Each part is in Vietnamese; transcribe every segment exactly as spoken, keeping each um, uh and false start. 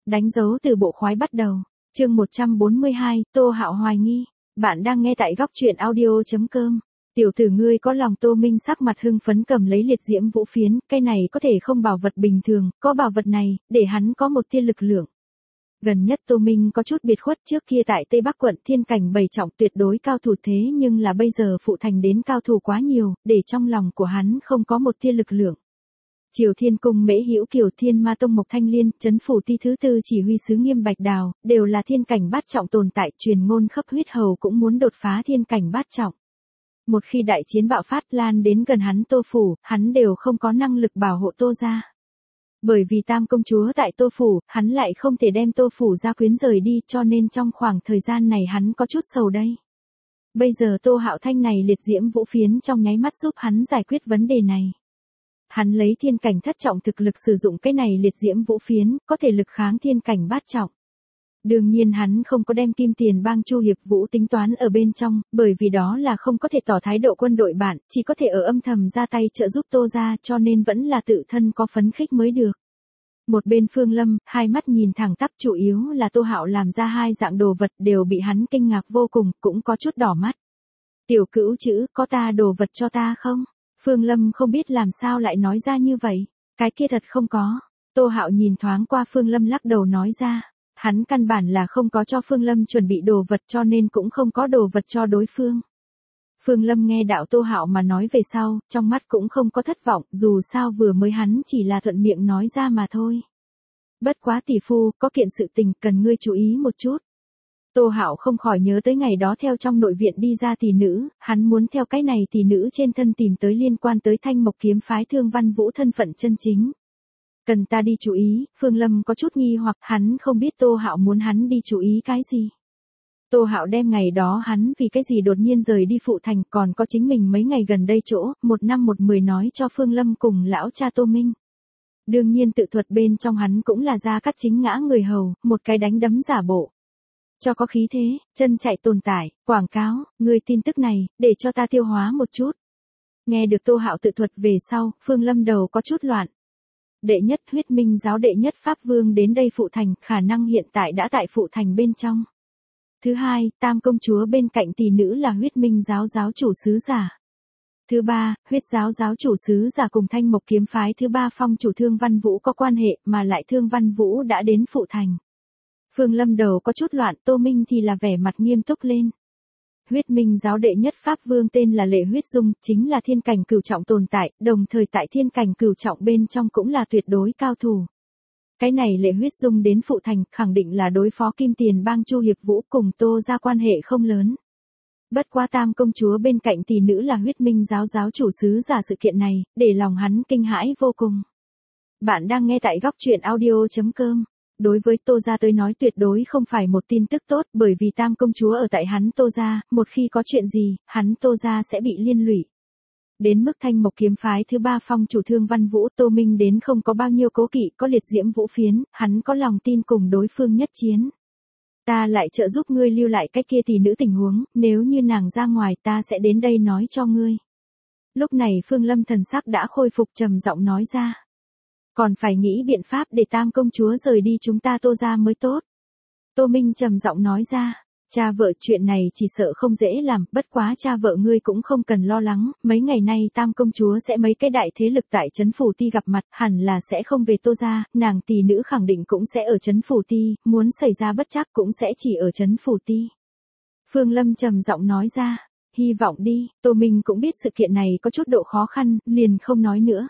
Đánh dấu từ bộ khoái bắt đầu. Chương một trăm bốn mươi hai, Tô Hạo hoài nghi. Bạn đang nghe tại góc truyện audio chấm com. Tiểu tử ngươi có lòng. Tô Minh sắc mặt hưng phấn cầm lấy liệt diễm vũ phiến, cái này có thể không bảo vật bình thường, có bảo vật này, để hắn có một tia lực lượng. Gần nhất Tô Minh có chút biệt khuất, trước kia tại Tây Bắc quận thiên cảnh bảy trọng tuyệt đối cao thủ, thế nhưng là bây giờ phụ thành đến cao thủ quá nhiều, để trong lòng của hắn không có một tia lực lượng. Triều Thiên Cung Mễ Hữu Kiều, Thiên Ma Tông Mộc Thanh Liên, Trấn Phủ Ti thứ tư chỉ huy sứ Nghiêm Bạch Đào, đều là thiên cảnh bát trọng tồn tại, truyền ngôn khắp huyết hầu cũng muốn đột phá thiên cảnh bát trọng. Một khi đại chiến bạo phát lan đến gần hắn Tô phủ, hắn đều không có năng lực bảo hộ Tô gia. Bởi vì Tam công chúa tại Tô phủ, hắn lại không thể đem Tô phủ gia quyến rời đi, cho nên trong khoảng thời gian này hắn có chút sầu đây. Bây giờ Tô Hạo Thanh này liệt diễm vũ phiến trong nháy mắt giúp hắn giải quyết vấn đề này. Hắn lấy thiên cảnh thất trọng thực lực sử dụng cái này liệt diễm vũ phiến, có thể lực kháng thiên cảnh bát trọng. Đương nhiên hắn không có đem Kim Tiền Bang Chu Hiệp Vũ tính toán ở bên trong, bởi vì đó là không có thể tỏ thái độ quân đội bạn, chỉ có thể ở âm thầm ra tay trợ giúp Tô gia, cho nên vẫn là tự thân có phấn khích mới được. Một bên Phương Lâm, hai mắt nhìn thẳng tắp, chủ yếu là Tô Hạo làm ra hai dạng đồ vật đều bị hắn kinh ngạc vô cùng, cũng có chút đỏ mắt. Tiểu Cữu chữ, có ta đồ vật cho ta không? Phương Lâm không biết làm sao lại nói ra như vậy. Cái kia thật không có. Tô Hạo nhìn thoáng qua Phương Lâm lắc đầu nói ra. Hắn căn bản là không có cho Phương Lâm chuẩn bị đồ vật, cho nên cũng không có đồ vật cho đối phương. Phương Lâm nghe đạo Tô Hạo mà nói về sau, trong mắt cũng không có thất vọng, dù sao vừa mới hắn chỉ là thuận miệng nói ra mà thôi. Bất quá tỷ phu, có kiện sự tình cần ngươi chú ý một chút. Tô Hạo không khỏi nhớ tới ngày đó theo trong nội viện đi ra tỷ nữ, hắn muốn theo cái này tỷ nữ trên thân tìm tới liên quan tới Thanh Mộc kiếm phái Thương Văn Vũ thân phận chân chính. Cần ta đi chú ý, Phương Lâm có chút nghi hoặc, hắn không biết Tô Hạo muốn hắn đi chú ý cái gì. Tô Hạo đem ngày đó hắn vì cái gì đột nhiên rời đi phụ thành, còn có chính mình mấy ngày gần đây chỗ, một năm một mười nói cho Phương Lâm cùng lão cha Tô Minh. Đương nhiên tự thuật bên trong hắn cũng là ra cắt chính ngã người hầu, một cái đánh đấm giả bộ. Cho có khí thế, chân chạy tồn tại, quảng cáo, người tin tức này, để cho ta tiêu hóa một chút. Nghe được Tô Hạo tự thuật về sau, Phương Lâm đầu có chút loạn. Đệ nhất Huyết Minh giáo đệ nhất Pháp Vương đến đây phụ thành, khả năng hiện tại đã tại phụ thành bên trong. Thứ hai, Tam công chúa bên cạnh tỷ nữ là Huyết Minh giáo giáo chủ sứ giả. Thứ ba, Huyết giáo giáo chủ sứ giả cùng Thanh Mộc kiếm phái thứ ba phong chủ Thương Văn Vũ có quan hệ, mà lại Thương Văn Vũ đã đến phụ thành. Phương Lâm đầu có chút loạn, Tô Minh thì là vẻ mặt nghiêm túc lên. Huyết Minh giáo đệ nhất Pháp Vương tên là Lệ Huyết Dung, chính là thiên cảnh cửu trọng tồn tại, đồng thời tại thiên cảnh cửu trọng bên trong cũng là tuyệt đối cao thủ. Cái này Lệ Huyết Dung đến phụ thành, khẳng định là đối phó Kim Tiền Bang Chu Hiệp Vũ, cùng Tô gia quan hệ không lớn. Bất quá Tam công chúa bên cạnh tỷ nữ là Huyết Minh giáo giáo chủ sứ giả, sự kiện này, để lòng hắn kinh hãi vô cùng. Bạn đang nghe tại góc truyện audio chấm com. Đối với Tô gia tới nói tuyệt đối không phải một tin tức tốt, bởi vì Tam công chúa ở tại hắn Tô gia, một khi có chuyện gì, hắn Tô gia sẽ bị liên lụy. Đến mức Thanh Mộc kiếm phái thứ ba phong chủ Thương Văn Vũ, Tô Minh đến không có bao nhiêu cố kỵ, có liệt diễm vũ phiến, hắn có lòng tin cùng đối phương nhất chiến. Ta lại trợ giúp ngươi lưu lại cái kia tỷ nữ tình huống, nếu như nàng ra ngoài ta sẽ đến đây nói cho ngươi. Lúc này Phương Lâm thần sắc đã khôi phục, trầm giọng nói ra. Còn phải nghĩ biện pháp để Tam công chúa rời đi chúng ta Tô gia mới tốt. Tô Minh trầm giọng nói ra, cha vợ chuyện này chỉ sợ không dễ làm, bất quá cha vợ ngươi cũng không cần lo lắng, mấy ngày nay Tam công chúa sẽ mấy cái đại thế lực tại Trấn Phủ Ti gặp mặt, hẳn là sẽ không về Tô gia, nàng tỷ nữ khẳng định cũng sẽ ở Trấn Phủ Ti, muốn xảy ra bất trắc cũng sẽ chỉ ở Trấn Phủ Ti. Phương Lâm trầm giọng nói ra, hy vọng đi. Tô Minh cũng biết sự kiện này có chút độ khó khăn, liền không nói nữa.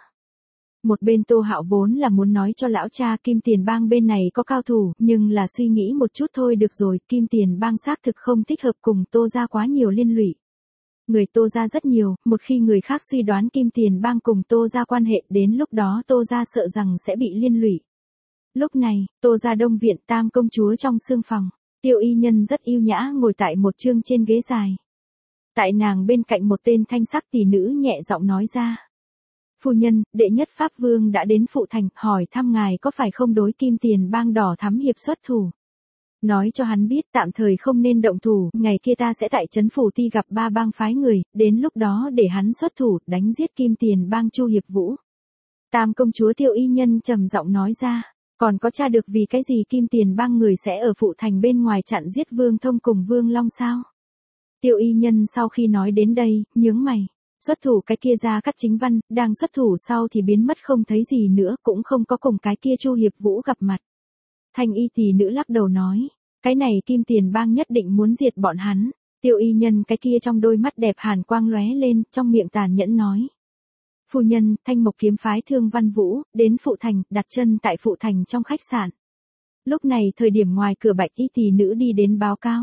Một bên Tô Hạo vốn là muốn nói cho lão cha Kim Tiền Bang bên này có cao thủ, nhưng là suy nghĩ một chút thôi được rồi, Kim Tiền Bang xác thực không thích hợp cùng Tô gia quá nhiều liên lụy. Người Tô gia rất nhiều, một khi người khác suy đoán Kim Tiền Bang cùng Tô gia quan hệ, đến lúc đó Tô gia sợ rằng sẽ bị liên lụy. Lúc này, Tô gia Đông viện, Tam công chúa trong sương phòng, Tiêu Y Nhân rất yêu nhã ngồi tại một chương trên ghế dài. Tại nàng bên cạnh một tên thanh sắc tỷ nữ nhẹ giọng nói ra. Phu nhân, đệ nhất Pháp Vương đã đến phụ thành, hỏi thăm ngài có phải không đối Kim Tiền Bang đỏ thắm hiệp xuất thủ. Nói cho hắn biết tạm thời không nên động thủ, ngày kia ta sẽ tại Trấn Phủ Ti gặp ba bang phái người, đến lúc đó để hắn xuất thủ, đánh giết Kim Tiền Bang Chu Hiệp Vũ. Tam công chúa Tiêu Y Nhân trầm giọng nói ra. Còn có tra được vì cái gì Kim Tiền Bang người sẽ ở phụ thành bên ngoài chặn giết Vương Thông cùng Vương Long sao? Tiêu y nhân sau khi nói đến đây, nhướng mày. Xuất thủ cái kia ra Cát Chính Văn, đang xuất thủ sau thì biến mất không thấy gì nữa, cũng không có cùng cái kia Chu Hiệp Vũ gặp mặt. Thanh y tỷ nữ lắc đầu nói, cái này Kim Tiền Bang nhất định muốn diệt bọn hắn. Tiêu y nhân cái kia trong đôi mắt đẹp hàn quang lóe lên, trong miệng tàn nhẫn nói. Phu nhân, Thanh Mộc kiếm phái Thương Văn Vũ, đến phụ thành, đặt chân tại phụ thành trong khách sạn. Lúc này thời điểm ngoài cửa bạch y tỷ nữ đi đến báo cáo.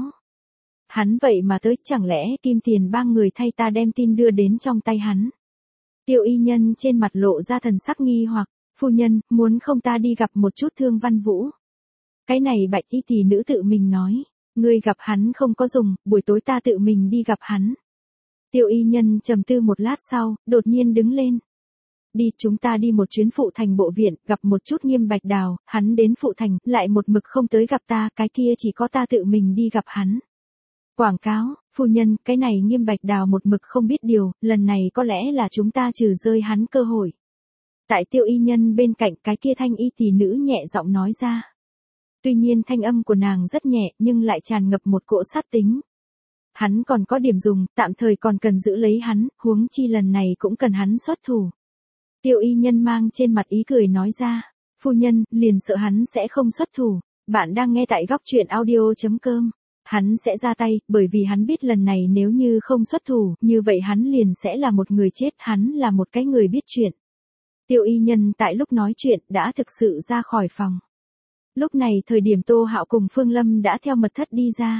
Hắn vậy mà tới, chẳng lẽ Kim Tiền Bang người thay ta đem tin đưa đến trong tay hắn. Tiêu y nhân trên mặt lộ ra thần sắc nghi hoặc, phu nhân, muốn không ta đi gặp một chút Thương Văn Vũ. Cái này bạch y tỷ nữ tự mình nói, ngươi gặp hắn không có dùng, buổi tối ta tự mình đi gặp hắn. Tiêu y nhân trầm tư một lát sau, đột nhiên đứng lên. Đi, chúng ta đi một chuyến phụ thành bộ viện, gặp một chút Nghiêm Bạch Đào, hắn đến phụ thành, lại một mực không tới gặp ta, cái kia chỉ có ta tự mình đi gặp hắn. Quảng cáo, phu nhân, cái này Nghiêm Bạch Đào một mực không biết điều, lần này có lẽ là chúng ta trừ rơi hắn cơ hội. Tại tiêu y nhân bên cạnh cái kia thanh y tỷ nữ nhẹ giọng nói ra. Tuy nhiên thanh âm của nàng rất nhẹ nhưng lại tràn ngập một cỗ sát tính. Hắn còn có điểm dùng, tạm thời còn cần giữ lấy hắn, huống chi lần này cũng cần hắn xuất thủ. Tiêu y nhân mang trên mặt ý cười nói ra, phu nhân, liền sợ hắn sẽ không xuất thủ. Bạn đang nghe tại góc truyện audio chấm com. Hắn sẽ ra tay, bởi vì hắn biết lần này nếu như không xuất thủ, như vậy hắn liền sẽ là một người chết, hắn là một cái người biết chuyện. Tiêu y nhân tại lúc nói chuyện đã thực sự ra khỏi phòng. Lúc này thời điểm Tô Hạo cùng Phương Lâm đã theo mật thất đi ra.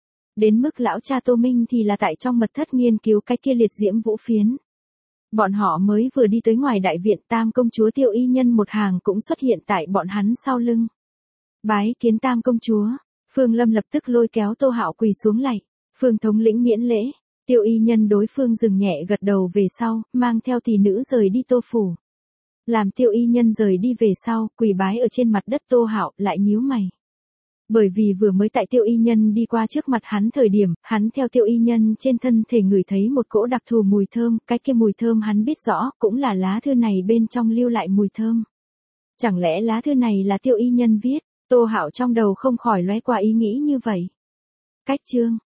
Đến mức lão cha Tô Minh thì là tại trong mật thất nghiên cứu cái kia liệt diễm vũ phiến. Bọn họ mới vừa đi tới ngoài đại viện, Tam công chúa Tiêu y nhân một hàng cũng xuất hiện tại bọn hắn sau lưng. Bái kiến Tam công chúa. Phương Lâm lập tức lôi kéo Tô Hạo quỳ xuống lạy. Phương thống lĩnh miễn lễ. Tiêu y nhân đối phương dừng nhẹ gật đầu về sau, mang theo tỷ nữ rời đi Tô phủ. Làm tiêu y nhân rời đi về sau, quỳ bái ở trên mặt đất Tô Hạo lại nhíu mày. Bởi vì vừa mới tại tiêu y nhân đi qua trước mặt hắn thời điểm, hắn theo tiêu y nhân trên thân thể ngửi thấy một cỗ đặc thù mùi thơm, cái kia mùi thơm hắn biết rõ, cũng là lá thư này bên trong lưu lại mùi thơm. Chẳng lẽ lá thư này là tiêu y nhân viết? Tô Hạo trong đầu không khỏi lóe qua ý nghĩ như vậy. Cách chương